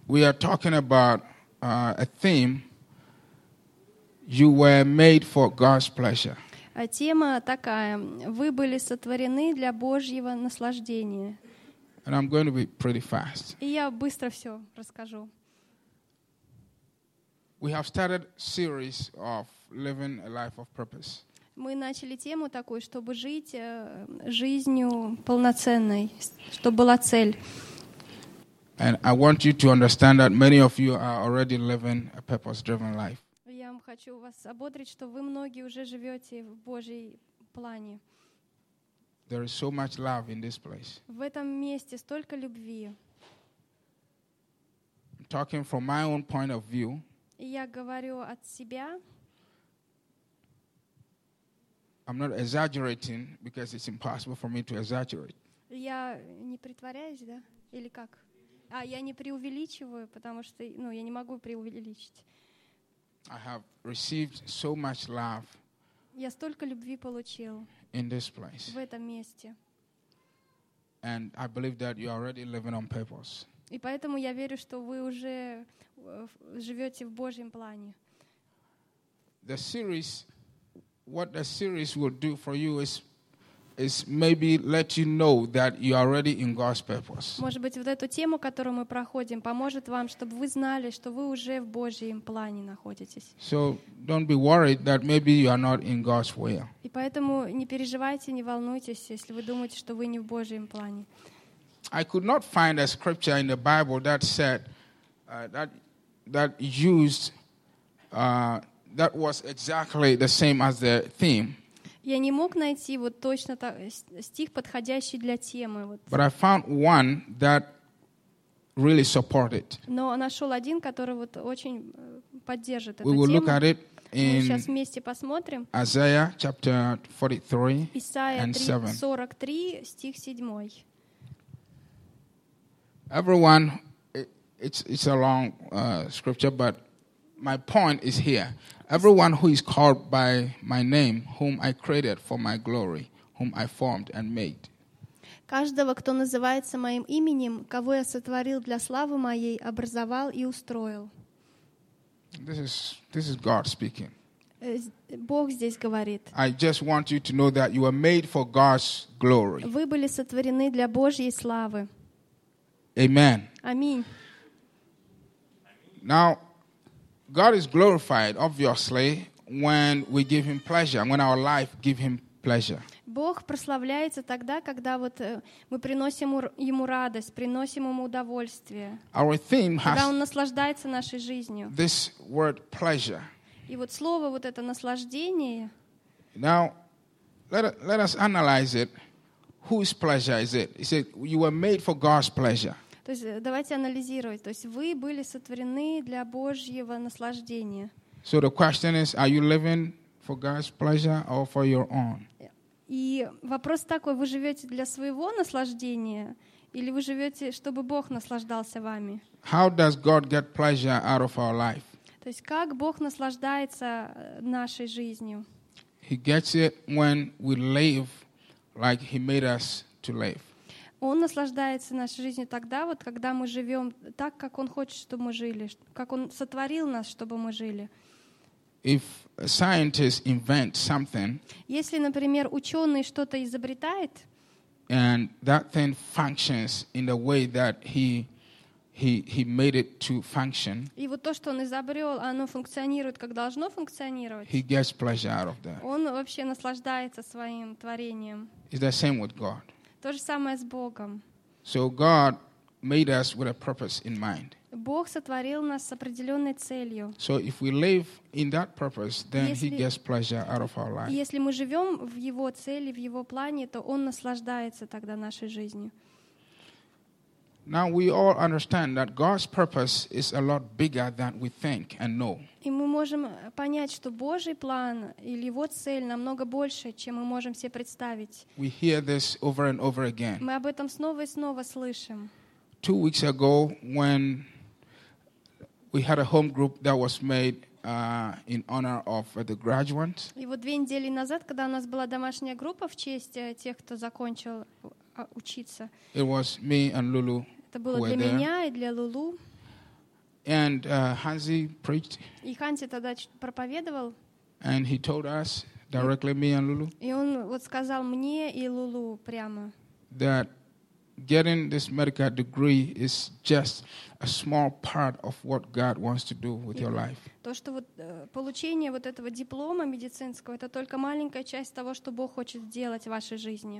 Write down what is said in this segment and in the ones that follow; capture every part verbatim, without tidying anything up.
we are talking about uh, a theme. You were made for God's pleasure. А тема такая: вы были сотворены для Божьего наслаждения. And I'm going to be pretty fast. И я быстро все расскажу. We have started a series of living a life of purpose. Мы начали тему такую, чтобы жить э, жизнью полноценной, чтобы была цель. And I want you to understand that many of you are already living a purpose-driven life. Я вам хочу вас ободрить, что вы многие уже живете в Божьем плане. There is so much love in this place. В этом месте столько любви. I'm talking from my own point of view. И я говорю от себя. I'm not exaggerating because it's impossible for me to exaggerate. Я не притворяюсь, да? Или как? А, я не преувеличиваю, потому что, ну, я не могу преувеличить. I have received so much love Я столько любви получил in this place. в этом месте. And I believe that you're already living on purpose. И поэтому я верю, что вы уже живете в Божьем плане. The series, what the series will do for you is is maybe let you know that you're already in God's purpose. Может быть, вот эту тему, которую мы проходим, поможет вам, чтобы вы знали, что вы уже в Божьем плане находитесь. So don't be worried that maybe you are not in God's will. И поэтому не переживайте, не волнуйтесь, если вы думаете, что вы не в Божьем плане. I could not find a scripture in the Bible that said uh, that that used uh, that was exactly the same as the theme. Я не мог найти вот точно так, стих, подходящий для темы. Вот. But I found one that really supported. Но нашел один, который вот очень поддержит эту We will тему. look at it Мы сейчас in вместе посмотрим. Isaiah chapter forty-three Исайя and seven. сорок три, стих семь. Everyone, it, it's it's a long uh, scripture, but my point is here. Everyone who is called by my name, whom I created for my glory, whom I formed and made. Каждого, кто называется моим именем, кого я сотворил для славы моей, образовал и устроил. This is this is God speaking. Бог здесь говорит. I just want you to know that you were made for God's glory. Вы были сотворены для Божьей славы. Amen. Аминь. Now, God is glorified, obviously, when we give Him pleasure, when our life give Him pleasure. Бог прославляется тогда, когда вот мы приносим Ему радость, приносим Ему удовольствие. Our theme Когда Он has наслаждается нашей жизнью. this word pleasure. И вот слово вот это наслаждение. Now, let, let us analyze it. Whose pleasure is it? He said, you were made for God's pleasure. То есть давайте анализировать. То есть вы были сотворены для Божьего наслаждения. So the question is, are you living for God's pleasure or for your own? И вопрос такой: вы живете для своего наслаждения или вы живете, чтобы Бог наслаждался вами? How does God get pleasure out of our life? То есть как Бог наслаждается нашей жизнью? He gets it when we live like He made us to live. Он наслаждается нашей жизнью тогда, вот, когда мы живем так, как Он хочет, чтобы мы жили, как Он сотворил нас, чтобы мы жили. If a scientist invents something, Если, например, ученый что-то изобретает, and that thing functions in the way that he he he made it to function, и вот то, что он изобрел, оно функционирует, как должно функционировать, he gets pleasure out of that. он вообще наслаждается своим творением. It's the same with God. То же самое с Богом. So God made us with a purpose in mind. Бог сотворил нас с определенной целью. So if we live in that purpose, then Если- He gets pleasure out of our И life. если мы живем в Его цели, в Его плане, то Он наслаждается тогда нашей жизнью. Now we all understand that God's purpose is a lot bigger than we think and know. И мы можем понять, что Божий план или Его цель намного больше, чем мы можем себе представить. We hear this over and over again. Мы об этом снова и снова слышим. Two weeks ago, when we had a home group that was made uh, in honor of uh, the graduates, И вот две недели назад, когда у нас была домашняя группа в честь э, тех, кто закончил э, учиться, it was me and Lulu это было who were для there. меня и для Лулу. And uh, Hansi preached, И Ханси тогда ч- проповедовал, and he told us directly, me and Lulu, и он вот сказал мне и Лулу прямо, that getting this medical degree is just a small part of what God wants to do with your life. то, что вот э, получение вот этого диплома медицинского, это только маленькая часть того, что Бог хочет сделать в вашей жизни.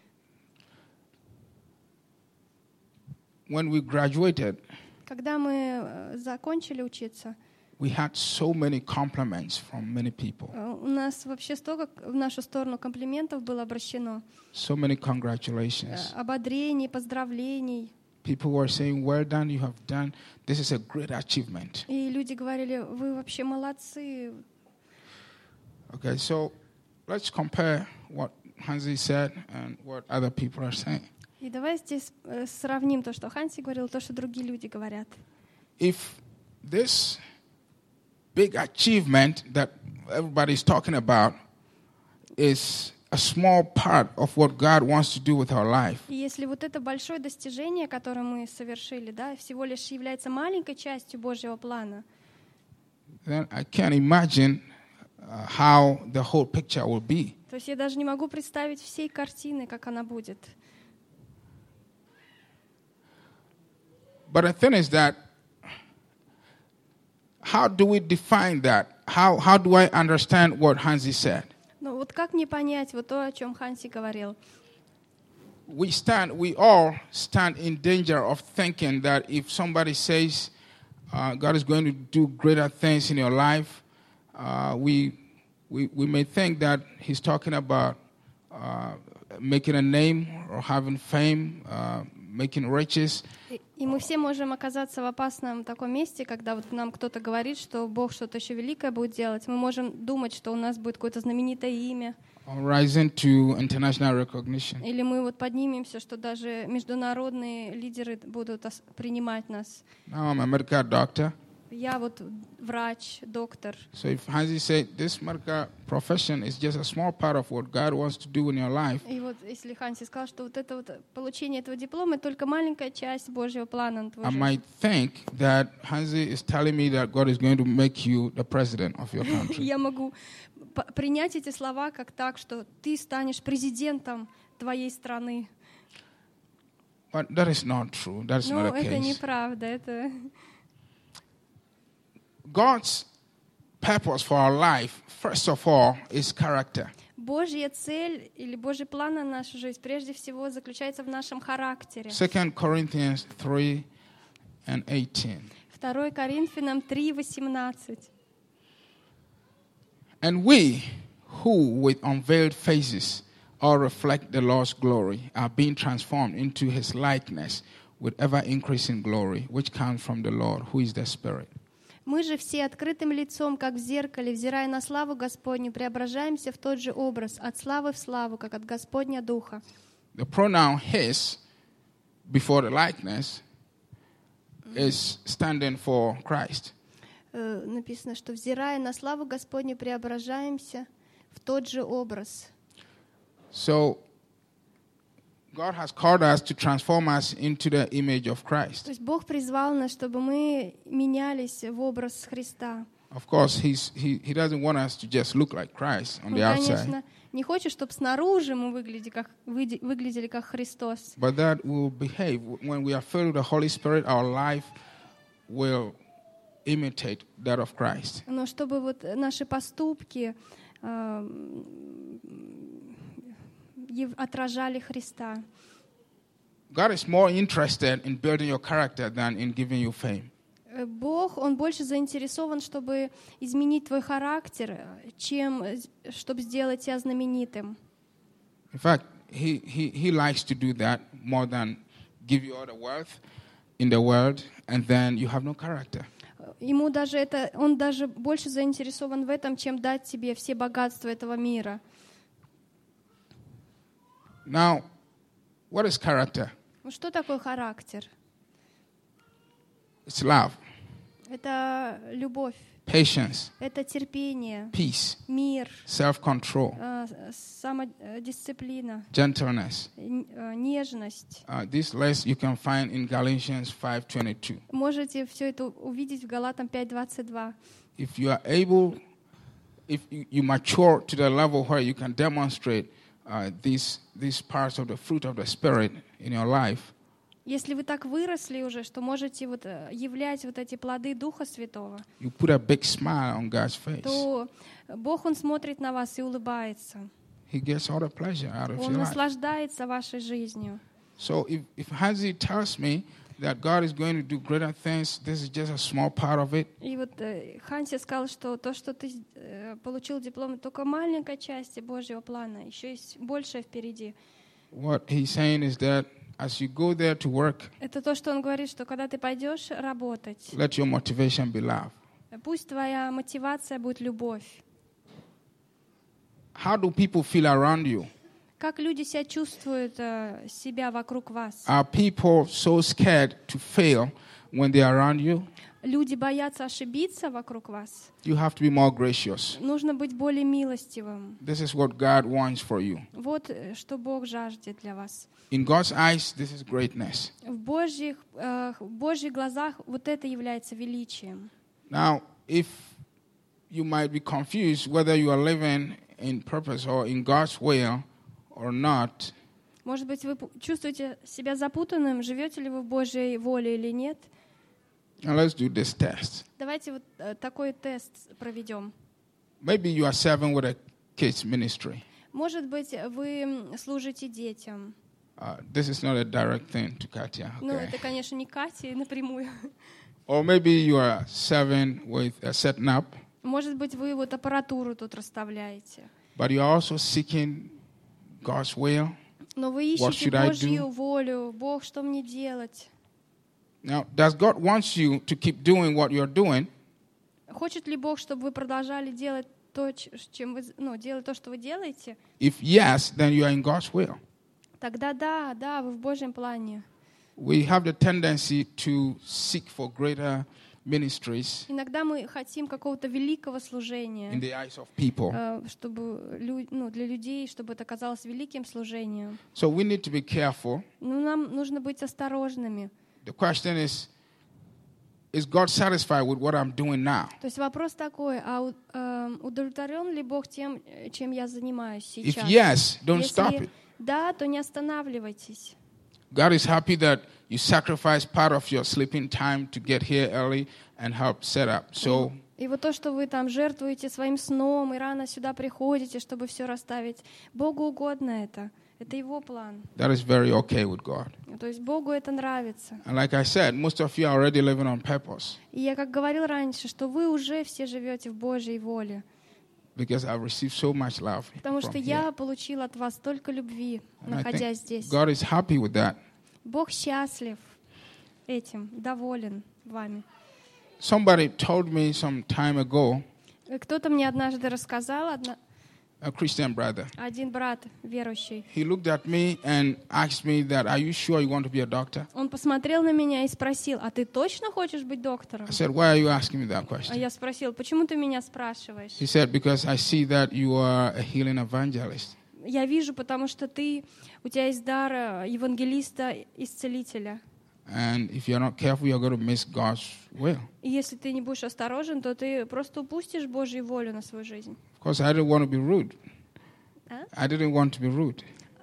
When we graduated, Когда мы э, закончили учиться, we had so many compliments from many people, э, у нас вообще столько в нашу сторону комплиментов было обращено, so many э, congratulations. ободрений, поздравлений. People were saying, well done, you have done, this is a great achievement. И люди говорили, вы вообще молодцы. Okay, so let's compare what Hansi said and what other people are saying. И давай здесь э, сравним то, что Ханси говорил, и то, что другие люди говорят. If this big achievement that everybody's talking about is a small part of what God wants to do with our life, И если вот это большое достижение, которое мы совершили, да, всего лишь является маленькой частью Божьего плана, then I can't imagine uh, how the whole picture will be. то есть я даже не могу представить всей картины, как она будет. But the thing is that, how do we define that? How, how do I understand what Hansi said? Ну вот как мне понять вот то, о чем Ханси говорил? We stand, we all stand in danger of thinking that if somebody says uh, God is going to do greater things in your life, uh, we, we, we may think that he's talking about uh, making a name or having fame, uh, making riches. И, и мы все можем оказаться в опасном таком месте, когда вот нам кто-то говорит, что Бог что-то еще великое будет делать. Мы можем думать, что у нас будет какое-то знаменитое имя. Or rising to international recognition. Или мы вот поднимемся, что даже международные лидеры будут ос- принимать нас. Now I'm a medical doctor. Я вот врач, доктор. So if Hansi said this medical profession is just a small part of what God wants to do in your life, И вот если Ханси сказал, что вот это вот получение этого диплома — это только маленькая часть Божьего плана на твою I жизнь. might think that Hansi is telling me that God is going to make you the president of your country. Я могу п- принять эти слова как так, что ты станешь президентом твоей страны. But that is not true. That is Но not the это case. неправда. Это... God's purpose for our life, first of all, is character. Божья цель или Божий план на нашу жизнь прежде всего заключается в нашем характере. Second Corinthians three and eighteen. второе Коринфянам три восемнадцать. And we, who with unveiled faces all reflect the Lord's glory, are being transformed into his likeness with ever-increasing glory, which comes from the Lord, who is the Spirit. Мы же все открытым лицом, как в зеркале, взирая на славу Господню, преображаемся в тот же образ, от славы в славу, как от Господня Духа. The pronoun his before the likeness is standing for Christ. Э, Написано, что взирая на славу Господню, преображаемся в тот же образ. So God has called us to transform us into the image of То Christ. есть Бог призвал нас, чтобы мы менялись в образ Христа. Of course, he's, he, he doesn't want us to just look like Christ on Он, the outside, конечно, не хочет, чтобы снаружи мы выглядели как, выйди- выглядели как Христос. but that we will behave. When we are filled with the Holy Spirit, our life will imitate that of Christ. Но чтобы вот наши поступки э, ев- отражали Христа. God is more interested in building your character than in giving you fame. Э, Бог, Он больше заинтересован, чтобы изменить твой характер, э, чем э, чтобы сделать тебя знаменитым. In fact, he, he, he likes to do that more than give you all the wealth in the world and then you have no character. Ему даже это, он даже больше заинтересован в этом, чем дать тебе все богатства этого мира. Now, what is character? Ну, что такое характер? It's love. Это любовь, patience, это терпение, peace, мир, self-control, э, самодисциплина, gentleness. н- э, нежность. Uh, this list you can find in Galatians five twenty-two. Можете все это увидеть в Галатам пять двадцать два. If you are able, if you, you mature to the level where you can demonstrate uh, these these parts of the fruit of the Spirit in your life, Если вы так выросли уже, что можете вот э, являть вот эти плоды Духа Святого, you put a big smile on God's face. то Бог, Он смотрит на вас и улыбается. He gets all the pleasure out of Он your life. наслаждается вашей жизнью. So if, if Hansi tells me that God is going to do greater things, this is just a small part of it. И вот э, Ханси сказал, что то, что ты э, получил диплом, это только маленькая часть Божьего плана. Еще есть большее впереди. What he's saying is that as you go there to work, Это то, что он говорит, что когда ты пойдешь работать, let your motivation be love. пусть твоя мотивация будет любовь. How do people feel around you? Как люди себя чувствуют, э, себя вокруг вас? Are people so scared to fail when they are around you? Люди боятся ошибиться вокруг вас. You have to be more gracious. Нужно быть более милостивым. This is what God wants for you. Вот э, что Бог жаждет для вас. In God's eyes, this is greatness. В Божьих, э, в Божьих глазах вот это является величием. Now, if you might be confused whether you are living in purpose or in God's will or not, Может быть, вы пу- чувствуете себя запутанным, живете ли вы в Божьей воле или нет? now let's do this test. Давайте вот э, такой тест проведем. Maybe you are serving with a kids ministry. Может быть, вы м, служите детям. Uh, this is not a direct thing to Katya. Ну, Okay. это, конечно, не Кате напрямую. Or maybe you are serving with a setting up, Может быть, вы вот аппаратуру тут расставляете. but you are also seeking God's will. Но вы What ищете should I Божью do? волю. Бог, что мне делать? Now, does God want you to keep doing what you're doing? Хочет ли Бог, чтобы вы продолжали делать то, ч- чем вы, ну, делать то, что вы делаете? If yes, then you are in God's will. Тогда да, да, вы в Божьем плане. We have the tendency to seek for greater ministries Иногда мы хотим какого-то великого in служения, the eyes of people. э, чтобы лю- ну, для людей, чтобы это казалось великим служением. So we need to be careful. Но нам нужно быть осторожными. The question is, is God satisfied with what I'm doing now? То есть вопрос такой, а у- эм, удовлетворен ли Бог тем, э, чем я занимаюсь If сейчас? yes, don't stop Если it. да, то не останавливайтесь. God is happy that you sacrifice part of your sleeping time to get here early and help set up. So И вот то, что вы там жертвуете своим сном и рано сюда приходите, чтобы все расставить, Богу угодно это. Это Его план. that is very okay with God. То есть Богу это нравится. And like I said, most of you are already living on purpose И я как говорил раньше, что вы уже все живете в Божьей воле. because I've received so much love Потому from что here. я получила от вас столько любви, And I находясь think здесь. God is happy with that. Бог счастлив этим, доволен вами. Somebody told me some time ago, И кто-то мне однажды рассказал, одна- a Christian brother, один брат верующий, he looked at me and asked me that, are you sure you want to be a doctor? он посмотрел на меня и спросил, а ты точно хочешь быть доктором? I said, why are you asking me that А question? я спросил, почему ты меня спрашиваешь? He said, because I see that you are a healing evangelist. Я вижу, потому что ты, у тебя есть дар э, евангелиста, исцелителя. And if you're not careful, you're going to miss God's will. И если ты не будешь осторожен, то ты просто упустишь Божью волю на свою жизнь. Of course, I didn't want to be rude. А? I didn't want to be rude.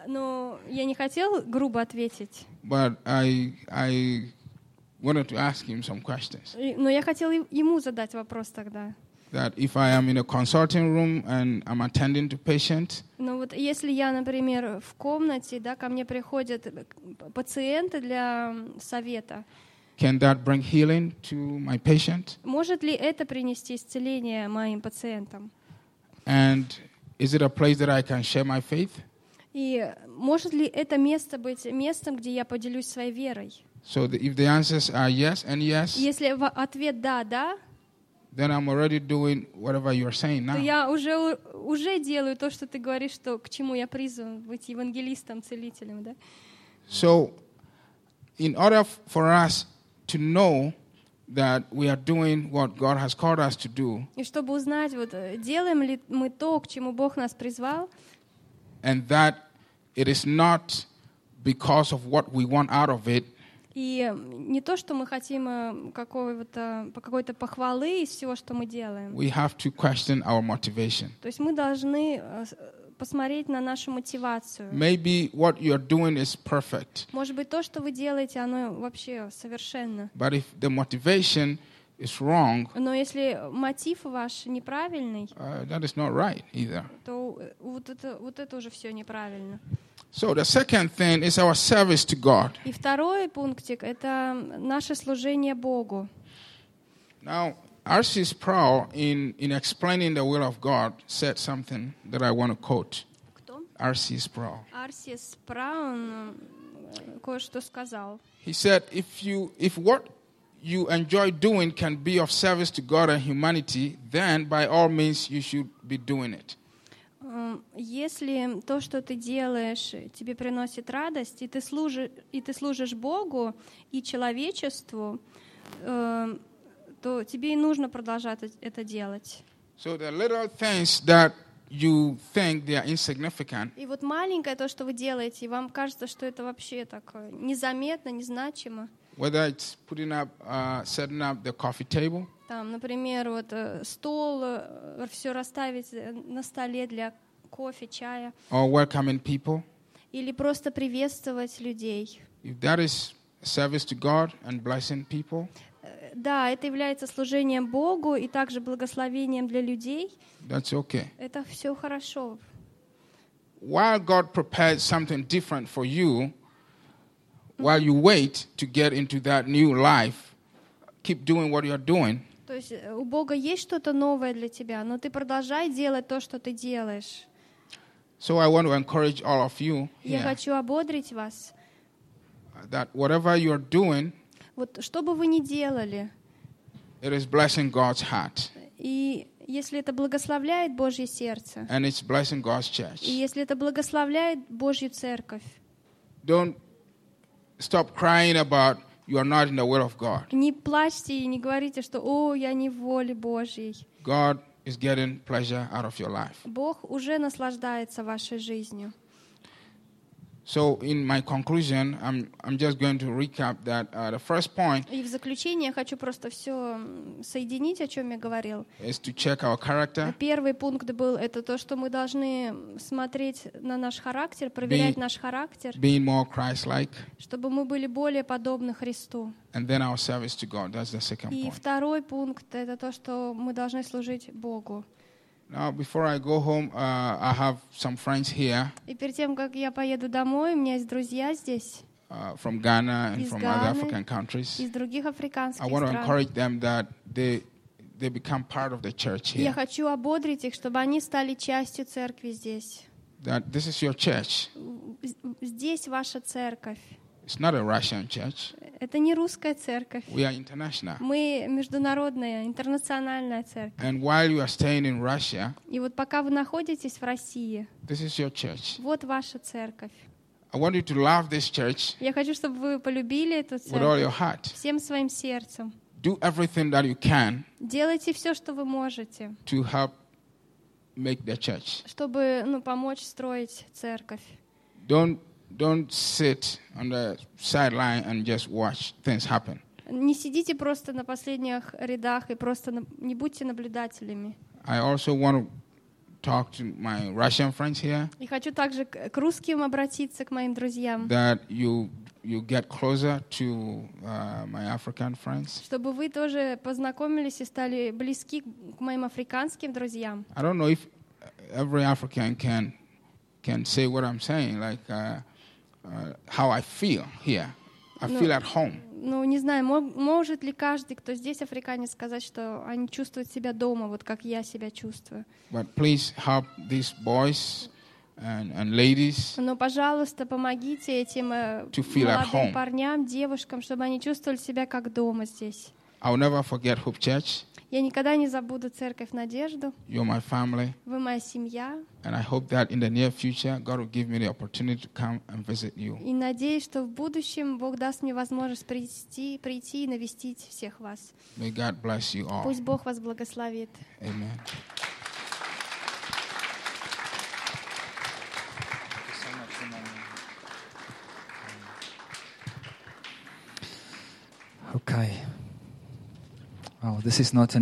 Но я не хотел грубо ответить, But I, I wanted to ask him some questions. И- но я хотел и- ему задать вопрос тогда. That if I am in a consulting room and I'm attending to patients, Но вот если я, например, в комнате, да, ко мне приходят э, пациенты для м, совета, can that bring healing to my patient? может ли это принести исцеление моим пациентам? And is it a place that I can share my faith? И может ли это место быть местом, где я поделюсь своей верой? So the, if the answers are yes and yes, Если в- ответ «да», «да», then I'm already doing whatever you're saying то now. я уже, уже делаю то, что ты говоришь, что к чему я призван, быть евангелистом, целителем. Да? So in order f- for us to know that we are doing what God has called us to do, И чтобы узнать, вот, э, делаем ли мы то, к чему Бог нас призвал, and that it is not because of what we want out of it, и не то, что мы хотим э, какого-то, по какой-то похвалы из всего, что мы делаем. we have to question our motivation. То есть мы должны э, с- посмотреть на нашу мотивацию. Maybe what you're doing is perfect, Может быть, то, что вы делаете, оно вообще совершенно. but if the motivation is wrong, Но если мотив ваш неправильный, uh, that is not right either. то э, вот это, вот это уже все неправильно. So the second thing is our service to God. И второй пунктик — это наше служение Богу. Now, R C Sproul, in, in explaining the will of God, said something that I want to quote. Кто? R C Sproul. Арсис Праун э, кое-что сказал. He said, if you if what you enjoy doing can be of service to God and humanity, then by all means you should be doing it. Эм, Если то, что ты делаешь, тебе приносит радость, и ты служишь, и ты служишь Богу и человечеству, эм, то тебе и нужно продолжать э- это делать. So the little things that you think they are insignificant, И вот маленькое то, что вы делаете, и вам кажется, что это вообще так э, незаметно, незначимо. whether it's putting up, uh, setting up the coffee table, Там, например, вот э, стол, все расставить э, на столе для кофе, чая, or welcoming people, или просто приветствовать людей. if that is service to God and blessing people, Э, Да, это является служением Богу и также благословением для людей. that's okay. Это все хорошо. While God prepared something different for you, while you wait to get into that new life, keep doing what you're doing. То есть э, у Бога есть что-то новое для тебя, но ты продолжай делать то, что ты делаешь. So I want to encourage all of you Я here хочу ободрить вас. that whatever you're doing, Вот что бы вы ни делали, it is blessing God's heart и если это благословляет Божье сердце, and it's blessing God's и church. если это благословляет Божью церковь, Don't stop crying about you are not in the will of God. не плачьте и не говорите, что «О, я не в воле Божьей». God is getting pleasure out of your life. Бог уже наслаждается вашей жизнью. So in my conclusion, I'm I'm just going to recap that uh, the first point И в заключение я хочу просто все соединить, о чем я говорил. is to check our character, Первый пункт был это то, что мы должны смотреть на наш характер, проверять Be- наш характер, being more Christ-like, чтобы мы были более подобны Христу. and then our service to God. That's the second И point. второй пункт это то, что мы должны служить Богу. Now, before I go home, uh, I have some friends here И перед тем, как я поеду домой, у меня есть друзья здесь uh, from Ghana and Из from Ганы, other African countries. из других I африканских want to стран. encourage them that they they become part of the church Я here. хочу ободрить их, чтобы они стали частью церкви здесь. That this is your church. Здесь ваша церковь. It's not a Russian church. Это не русская церковь. We are international. Мы международная, интернациональная церковь. And while you are staying in Russia, И вот пока вы находитесь в России, this is your church. вот ваша церковь. I want you to love this church Я хочу, чтобы вы полюбили эту with all your церковь heart. всем своим сердцем. Do everything that you can Делайте все, что вы можете, to help make the church. чтобы ну, помочь строить церковь. Don't don't sit on the sideline and just watch things happen. Не сидите просто на последних рядах и просто на- не будьте наблюдателями. I also want to talk to my Russian friends here И хочу также к к русским обратиться, к моим друзьям, that you you get closer to uh, my African friends. чтобы вы тоже познакомились и стали близки к моим африканским друзьям. I don't know if every African can can say what I'm saying, like uh, uh, how I feel here. I No. feel at home. Ну, не знаю, мо- может ли каждый, кто здесь африканец, сказать, что они чувствуют себя дома, вот как я себя чувствую. But please help these boys and, and ladies Но, пожалуйста, помогите этим э, To feel at молодым home. парням, девушкам, чтобы они чувствовали себя как дома здесь. I'll never forget Hope Church. Я никогда не забуду церковь Надежду. You're my family. Вы моя семья. And I hope that in the near future, God will give me the opportunity to come and visit you. И надеюсь, что в будущем Бог даст мне возможность прийти, прийти и навестить всех вас. May God bless you all. Пусть Бог вас благословит. Amen. Okay. Wow, this is not an